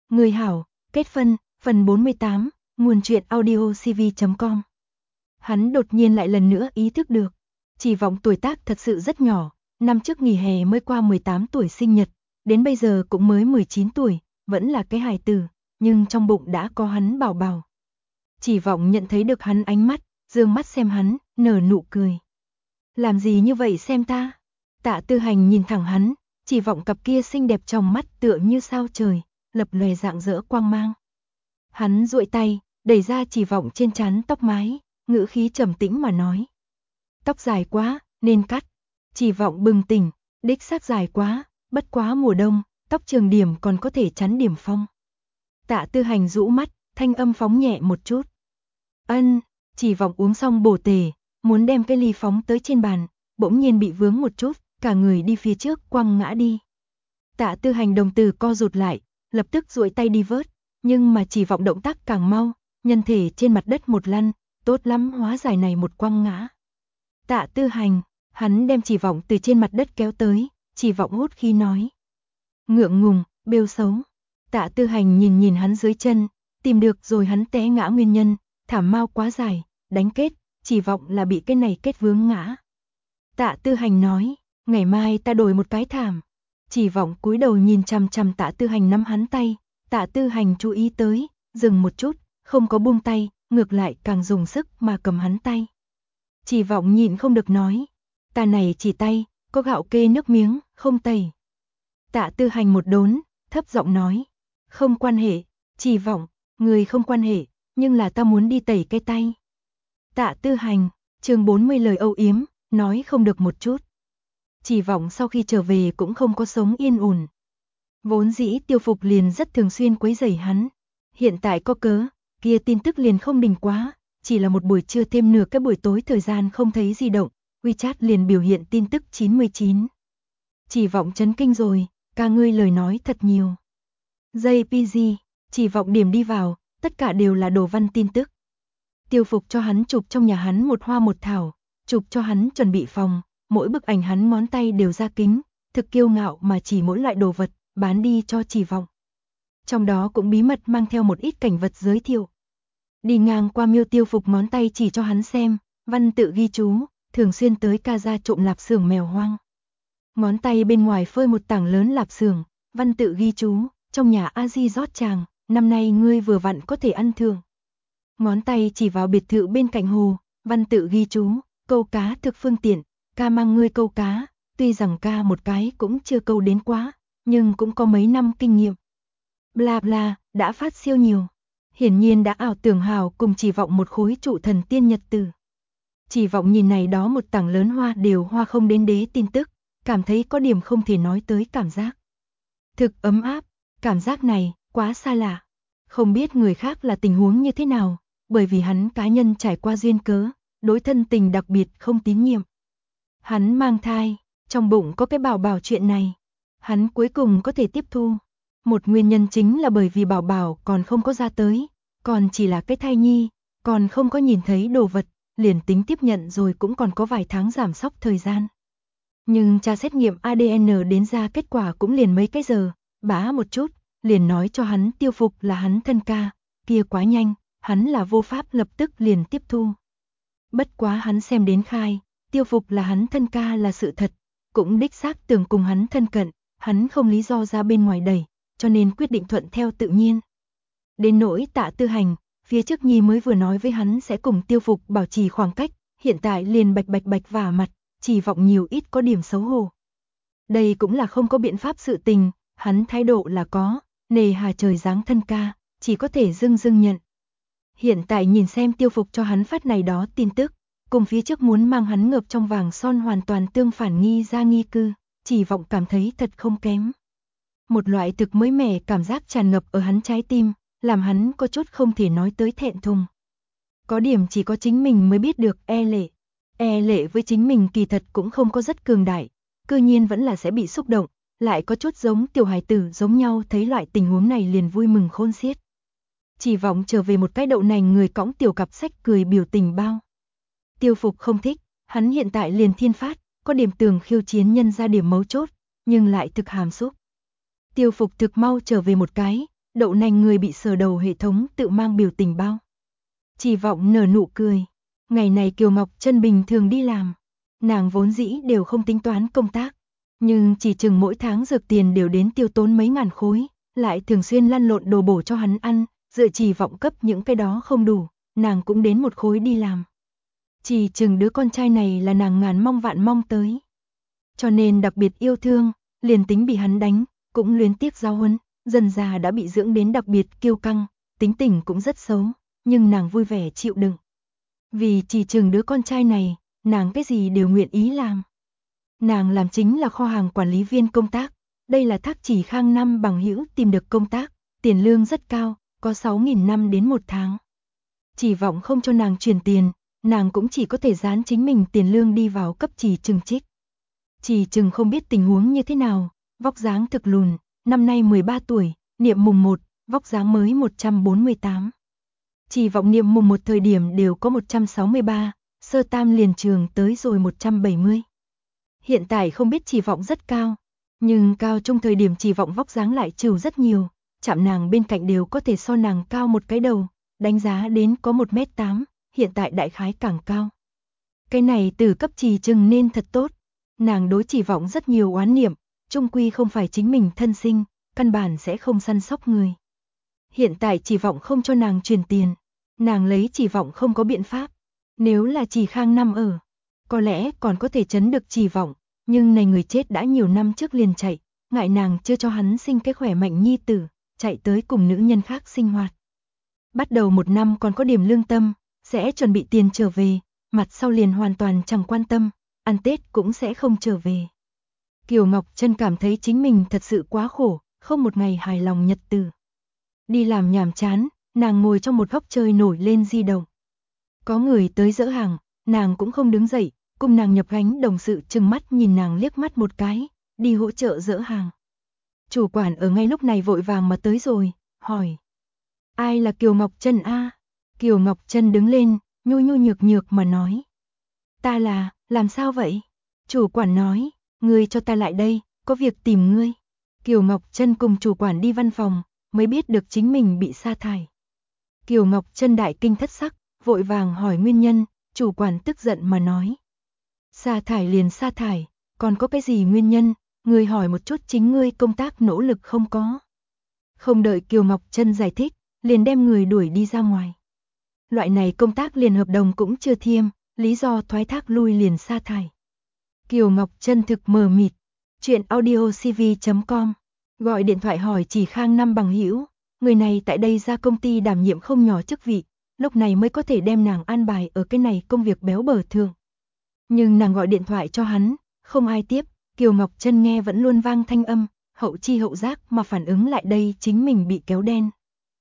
Người hảo, kết phân, phần 48, nguồn truyện audio cv.com. Hắn đột nhiên lại lần nữa ý thức được, Chỉ Vọng tuổi tác thật sự rất nhỏ, năm trước nghỉ hè mới qua 18 tuổi sinh nhật, đến bây giờ cũng mới 19 tuổi, vẫn là cái hài tử, nhưng trong bụng đã có hắn bảo bảo. Chỉ Vọng nhận thấy được hắn ánh mắt, dương mắt xem hắn, nở nụ cười. Làm gì như vậy xem ta? Tạ Tư Hành nhìn thẳng hắn, Chỉ Vọng cặp kia xinh đẹp trong mắt tựa như sao trời, lập lòe rạng rỡ quang mang. Hắn duỗi tay, đẩy ra Chỉ Vọng trên trán tóc mái, ngữ khí trầm tĩnh mà nói. Tóc dài quá, nên cắt. Chỉ Vọng bừng tỉnh, đích xác dài quá, bất quá mùa đông, tóc trường điểm còn có thể chắn điểm phong. Tạ Tư Hành rũ mắt, thanh âm phóng nhẹ một chút. Ân, Chỉ Vọng uống xong bổ tề, muốn đem cái ly phóng tới trên bàn, bỗng nhiên bị vướng một chút, cả người đi phía trước quăng ngã đi. Tạ Tư Hành đồng tử co rụt lại, lập tức duỗi tay đi vớt, nhưng mà Chỉ Vọng động tác càng mau, nhân thể trên mặt đất một lăn, tốt lắm hóa giải này một quăng ngã. Tạ Tư Hành, hắn đem Chỉ Vọng từ trên mặt đất kéo tới, Chỉ Vọng hút khí nói. Ngượng ngùng, bêu xấu. Tạ Tư Hành nhìn nhìn hắn dưới chân, tìm được rồi hắn té ngã nguyên nhân, thảm mao quá dài, đánh kết, Chỉ Vọng là bị cái này kết vướng ngã. Tạ Tư Hành nói, ngày mai ta đổi một cái thảm. Chỉ Vọng cúi đầu nhìn chằm chằm Tạ Tư Hành nắm hắn tay, Tạ Tư Hành chú ý tới, dừng một chút, không có buông tay, ngược lại càng dùng sức mà cầm hắn tay. Chỉ Vọng nhịn không được nói, ta này chỉ tay, có gạo kê nước miếng, không tẩy. Tạ Tư Hành một đốn, thấp giọng nói, không quan hệ, Chỉ Vọng, người không quan hệ, nhưng là ta muốn đi tẩy cái tay. Tạ Tư Hành, chương 40 lời âu yếm, nói không được một chút. Chỉ Vọng sau khi trở về cũng không có sống yên ổn. Vốn dĩ Tiêu Phục liền rất thường xuyên quấy rầy hắn. Hiện tại có cớ, kia tin tức liền không đình quá, chỉ là một buổi trưa thêm nửa cái buổi tối thời gian không thấy di động, WeChat liền biểu hiện tin tức 99. Chỉ Vọng chấn kinh rồi, ca ngươi lời nói thật nhiều. JPG, Chỉ Vọng điểm đi vào, tất cả đều là đồ văn tin tức. Tiêu Phục cho hắn chụp trong nhà hắn một hoa một thảo, chụp cho hắn chuẩn bị phòng, mỗi bức ảnh hắn ngón tay đều ra kính, thực kiêu ngạo mà chỉ mỗi loại đồ vật, bán đi cho Chỉ Vọng. Trong đó cũng bí mật mang theo một ít cảnh vật giới thiệu. Đi ngang qua Miêu Tiêu Phục ngón tay chỉ cho hắn xem, văn tự ghi chú, thường xuyên tới ca ra trộm lạp xưởng mèo hoang. Ngón tay bên ngoài phơi một tảng lớn lạp xưởng, văn tự ghi chú, trong nhà A Di rót tràng, năm nay ngươi vừa vặn có thể ăn thường. Ngón tay chỉ vào biệt thự bên cạnh hồ, văn tự ghi chú, câu cá thực phương tiện, ca mang ngươi câu cá, tuy rằng ca một cái cũng chưa câu đến quá, nhưng cũng có mấy năm kinh nghiệm. Bla bla, đã phát siêu nhiều. Hiển nhiên đã ảo tưởng hào cùng Chỉ Vọng một khối trụ thần tiên nhật tử. Chỉ Vọng nhìn này đó một tảng lớn hoa đều hoa không đến đế tin tức, cảm thấy có điểm không thể nói tới cảm giác. Thực ấm áp, cảm giác này, quá xa lạ. Không biết người khác là tình huống như thế nào, bởi vì hắn cá nhân trải qua duyên cớ, đối thân tình đặc biệt không tín nhiệm. Hắn mang thai, trong bụng có cái bảo bảo chuyện này. Hắn cuối cùng có thể tiếp thu. Một nguyên nhân chính là bởi vì bảo bảo còn không có ra tới, còn chỉ là cái thai nhi, còn không có nhìn thấy đồ vật, liền tính tiếp nhận rồi cũng còn có vài tháng giảm sóc thời gian. Nhưng tra xét nghiệm ADN đến ra kết quả cũng liền mấy cái giờ, bá một chút, liền nói cho hắn Tiêu Phục là hắn thân ca, kia quá nhanh, hắn là vô pháp lập tức liền tiếp thu. Bất quá hắn xem đến khai, Tiêu Phục là hắn thân ca là sự thật, cũng đích xác tưởng cùng hắn thân cận, hắn không lý do ra bên ngoài đẩy, cho nên quyết định thuận theo tự nhiên. Đến nỗi Tạ Tư Hành, phía trước Nhi mới vừa nói với hắn sẽ cùng Tiêu Phục bảo trì khoảng cách, hiện tại liền bạch vả mặt, Chỉ Vọng nhiều ít có điểm xấu hổ. Đây cũng là không có biện pháp sự tình, hắn thái độ là có, nề hà trời giáng thân ca, chỉ có thể dưng nhận. Hiện tại nhìn xem Tiêu Phục cho hắn phát này đó tin tức, cùng phía trước muốn mang hắn ngợp trong vàng son hoàn toàn tương phản nghi ra nghi cư, Chỉ Vọng cảm thấy thật không kém. Một loại thực mới mẻ cảm giác tràn ngập ở hắn trái tim, làm hắn có chút không thể nói tới thẹn thùng. Có điểm chỉ có chính mình mới biết được e lệ với chính mình kỳ thật cũng không có rất cường đại, cư nhiên vẫn là sẽ bị xúc động, lại có chút giống tiểu hài tử giống nhau thấy loại tình huống này liền vui mừng khôn xiết. Chỉ Vọng trở về một cái đậu nành người cõng tiểu cặp sách cười biểu tình bao. Tiêu Phục không thích, hắn hiện tại liền thiên phát, có điểm tường khiêu chiến nhân ra điểm mấu chốt, nhưng lại thực hàm xúc. Tiêu Phục thực mau trở về một cái, đậu nành người bị sờ đầu hệ thống tự mang biểu tình bao. Chỉ Vọng nở nụ cười. Ngày này Kiều Ngọc Trân bình thường đi làm. Nàng vốn dĩ đều không tính toán công tác. Nhưng chỉ chừng mỗi tháng dược tiền đều đến tiêu tốn mấy ngàn khối. Lại thường xuyên lăn lộn đồ bổ cho hắn ăn. Dựa Chỉ Vọng cấp những cái đó không đủ. Nàng cũng đến một khối đi làm. Chỉ chừng đứa con trai này là nàng ngàn mong vạn mong tới. Cho nên đặc biệt yêu thương. Liền tính bị hắn đánh, cũng luyến tiếc giáo huấn. Dần già đã bị dưỡng đến đặc biệt kiêu căng. Tính tình cũng rất xấu. Nhưng nàng vui vẻ chịu đựng. Vì chỉ chừng đứa con trai này, nàng cái gì đều nguyện ý làm. Nàng làm chính là kho hàng quản lý viên công tác. Đây là Thác Chỉ Khang năm bằng hữu tìm được công tác. Tiền lương rất cao, có 6.000 năm đến một tháng. Chỉ Vọng không cho nàng chuyển tiền, nàng cũng chỉ có thể dán chính mình tiền lương đi vào cấp Chỉ Chừng trích. Chỉ Chừng không biết tình huống như thế nào, vóc dáng thực lùn, năm nay 13 tuổi, niệm mùng 1, vóc dáng mới 148. Chỉ Vọng niệm mùng 1 thời điểm đều có 163, sơ tam liền trường tới rồi 170. Hiện tại không biết Chỉ Vọng rất cao, nhưng cao trong thời điểm Chỉ Vọng vóc dáng lại trừu rất nhiều, chạm nàng bên cạnh đều có thể so nàng cao một cái đầu, đánh giá đến có 1m8, hiện tại đại khái càng cao. Cái này từ cấp Chỉ Chừng nên thật tốt, nàng đối Chỉ Vọng rất nhiều oán niệm, chung quy không phải chính mình thân sinh, căn bản sẽ không săn sóc người. Hiện tại Chỉ Vọng không cho nàng truyền tiền, nàng lấy Chỉ Vọng không có biện pháp. Nếu là Chỉ Khang năm ở, có lẽ còn có thể chấn được Chỉ Vọng, nhưng này người chết đã nhiều năm trước liền chạy, ngại nàng chưa cho hắn sinh cái khỏe mạnh nhi tử, chạy tới cùng nữ nhân khác sinh hoạt. Bắt đầu một năm còn có điểm lương tâm, sẽ chuẩn bị tiền trở về, mặt sau liền hoàn toàn chẳng quan tâm, ăn Tết cũng sẽ không trở về. Kiều Ngọc Trân cảm thấy chính mình thật sự quá khổ, không một ngày hài lòng nhật tử. Đi làm nhàm chán, nàng ngồi trong một góc chơi nổi lên di động. Có người tới dỡ hàng, nàng cũng không đứng dậy, cùng nàng nhập gánh đồng sự trừng mắt nhìn nàng liếc mắt một cái, đi hỗ trợ dỡ hàng. Chủ quản ở ngay lúc này vội vàng mà tới rồi, hỏi. Ai là Kiều Ngọc Trân a? Kiều Ngọc Trân đứng lên, nhu nhu nhược nhược mà nói. Ta là, làm sao vậy? Chủ quản nói, ngươi cho ta lại đây, có việc tìm ngươi. Kiều Ngọc Trân cùng chủ quản đi văn phòng, mới biết được chính mình bị sa thải. Kiều Ngọc Trân đại kinh thất sắc, vội vàng hỏi nguyên nhân, chủ quản tức giận mà nói. Sa thải liền sa thải, còn có cái gì nguyên nhân, ngươi hỏi một chút chính ngươi công tác nỗ lực không có. Không đợi Kiều Ngọc Trân giải thích, liền đem người đuổi đi ra ngoài. Loại này công tác liền hợp đồng cũng chưa thiêm, lý do thoái thác lui liền sa thải. Kiều Ngọc Trân thực mờ mịt, chuyện audiocv.com, gọi điện thoại hỏi Chỉ Khang năm bằng hữu, người này tại đây ra công ty đảm nhiệm không nhỏ chức vị, lúc này mới có thể đem nàng an bài ở cái này công việc béo bở thường. Nhưng nàng gọi điện thoại cho hắn, không ai tiếp, Kiều Ngọc Trân nghe vẫn luôn vang thanh âm, hậu chi hậu giác mà phản ứng lại đây chính mình bị kéo đen.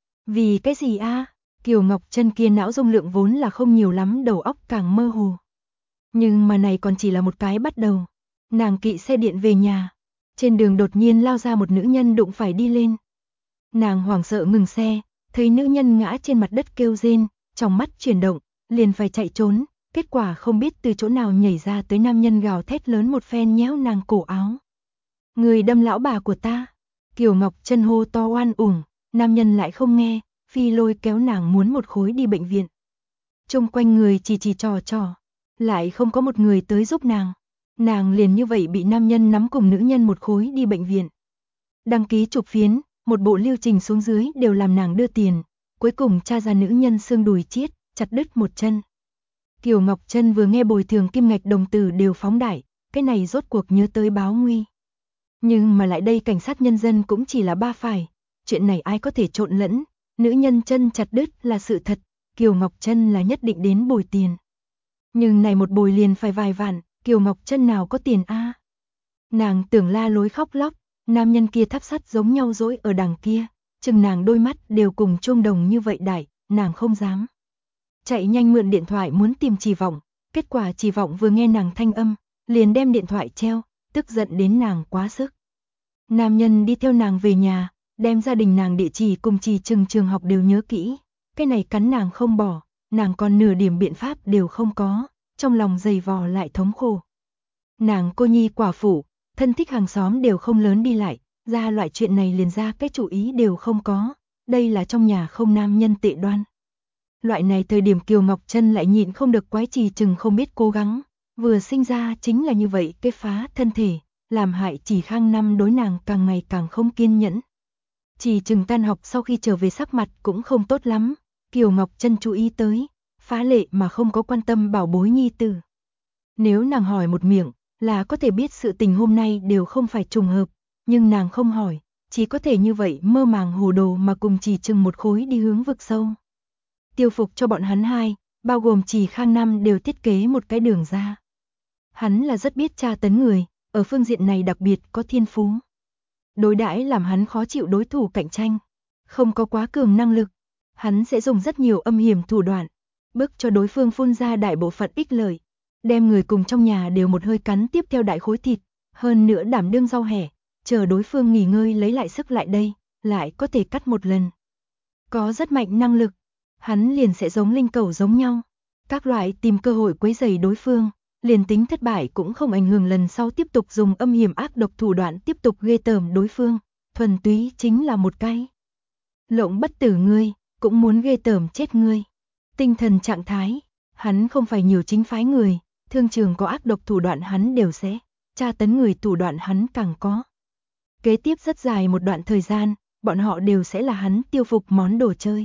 Vì cái gì a? Kiều Ngọc Trân kia não dung lượng vốn là không nhiều lắm, đầu óc càng mơ hồ. Nhưng mà này còn chỉ là một cái bắt đầu. Nàng kỵ xe điện về nhà, trên đường đột nhiên lao ra một nữ nhân đụng phải đi lên. Nàng hoảng sợ ngừng xe, thấy nữ nhân ngã trên mặt đất kêu rên, trong mắt chuyển động, liền phải chạy trốn, kết quả không biết từ chỗ nào nhảy ra tới nam nhân gào thét lớn một phen nhéo nàng cổ áo. Người đâm lão bà của ta. Kiều Ngọc Trân hô to oan uổng, nam nhân lại không nghe, phi lôi kéo nàng muốn một khối đi bệnh viện. Chung quanh người chỉ trò, lại không có một người tới giúp nàng. Nàng liền như vậy bị nam nhân nắm cùng nữ nhân một khối đi bệnh viện. Đăng ký chụp phiến, một bộ lưu trình xuống dưới đều làm nàng đưa tiền, cuối cùng tra ra nữ nhân xương đùi chiết, chặt đứt một chân. Kiều Ngọc Trân vừa nghe bồi thường kim ngạch đồng tử đều phóng đại, cái này rốt cuộc nhớ tới báo nguy. Nhưng mà lại đây cảnh sát nhân dân cũng chỉ là ba phải, chuyện này ai có thể trộn lẫn, nữ nhân chân chặt đứt là sự thật, Kiều Ngọc Trân là nhất định đến bồi tiền. Nhưng này một bồi liền phải vài vạn, Kiều Ngọc Trân nào có tiền a? Nàng tưởng la lối khóc lóc, nam nhân kia tháp sắt giống nhau dỗi ở đằng kia, chừng nàng đôi mắt đều cùng chuông đồng như vậy đại, nàng không dám. Chạy nhanh mượn điện thoại muốn tìm Chỉ Vọng, kết quả Chỉ Vọng vừa nghe nàng thanh âm, liền đem điện thoại treo, tức giận đến nàng quá sức. Nam nhân đi theo nàng về nhà, đem gia đình nàng địa chỉ cùng Chỉ Chừng trường học đều nhớ kỹ, cái này cắn nàng không bỏ, nàng còn nửa điểm biện pháp đều không có, trong lòng dày vò lại thống khổ. Nàng cô nhi quả phụ, thân thích hàng xóm đều không lớn đi lại, ra loại chuyện này liền ra cái chủ ý đều không có, đây là trong nhà không nam nhân tệ đoan. Loại này thời điểm Kiều Ngọc Trân lại nhịn không được quái Trì Trừng không biết cố gắng, vừa sinh ra chính là như vậy cái phá thân thể, làm hại Trì Khang Năm đối nàng càng ngày càng không kiên nhẫn. Trì Trừng tan học sau khi trở về sắc mặt cũng không tốt lắm, Kiều Ngọc Trân chú ý tới, phá lệ mà không có quan tâm bảo bối nhi tử. Nếu nàng hỏi một miệng, là có thể biết sự tình hôm nay đều không phải trùng hợp, nhưng nàng không hỏi, chỉ có thể như vậy mơ màng hồ đồ mà cùng Trì Trừng một khối đi hướng vực sâu. Tiêu phục cho bọn hắn hai, bao gồm Trì Khang Năm đều thiết kế một cái đường ra. Hắn là rất biết tra tấn người, ở phương diện này đặc biệt có thiên phú. Đối đãi làm hắn khó chịu đối thủ cạnh tranh, không có quá cường năng lực, hắn sẽ dùng rất nhiều âm hiểm thủ đoạn, bức cho đối phương phun ra đại bộ phận ích lợi, đem người cùng trong nhà đều một hơi cắn tiếp theo đại khối thịt, hơn nữa đảm đương rau hẻ, chờ đối phương nghỉ ngơi lấy lại sức lại đây, lại có thể cắt một lần. Có rất mạnh năng lực, hắn liền sẽ giống linh cẩu giống nhau, các loại tìm cơ hội quấy rầy đối phương, liền tính thất bại cũng không ảnh hưởng lần sau tiếp tục dùng âm hiểm ác độc thủ đoạn tiếp tục ghê tởm đối phương, thuần túy chính là một cái lộng bất tử ngươi, cũng muốn ghê tởm chết ngươi. Tinh thần trạng thái, hắn không phải nhiều chính phái người, thương trường có ác độc thủ đoạn hắn đều sẽ, tra tấn người thủ đoạn hắn càng có. Kế tiếp rất dài một đoạn thời gian, bọn họ đều sẽ là hắn tiêu phục món đồ chơi.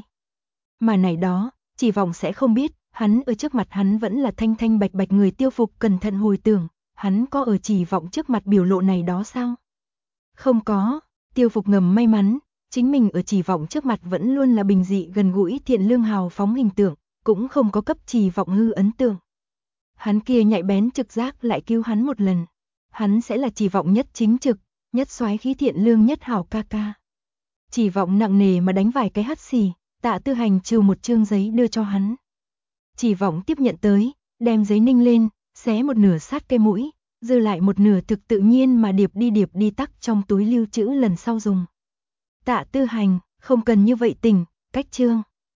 Mà này đó, Chỉ Vọng sẽ không biết, hắn ở trước mặt hắn vẫn là thanh thanh bạch bạch người tiêu phục cẩn thận hồi tưởng, hắn có ở Chỉ Vọng trước mặt biểu lộ này đó sao? Không có, tiêu phục ngầm may mắn, chính mình ở Chỉ Vọng trước mặt vẫn luôn là bình dị gần gũi thiện lương hào phóng hình tượng, cũng không có cấp Chỉ Vọng hư ấn tượng. Hắn kia nhạy bén trực giác lại cứu hắn một lần, hắn sẽ là Chỉ Vọng nhất chính trực, nhất soái khí thiện lương nhất hảo ca ca. Chỉ Vọng nặng nề mà đánh vài cái hắt xì, Tạ Tư Hành trừ một chương giấy đưa cho hắn. Chỉ Vọng tiếp nhận tới, đem giấy ninh lên, xé một nửa sát cái mũi, dư lại một nửa thực tự nhiên mà điệp đi tắc trong túi lưu trữ lần sau dùng. Tạ Tư Hành, không cần như vậy tỉnh, cách chương.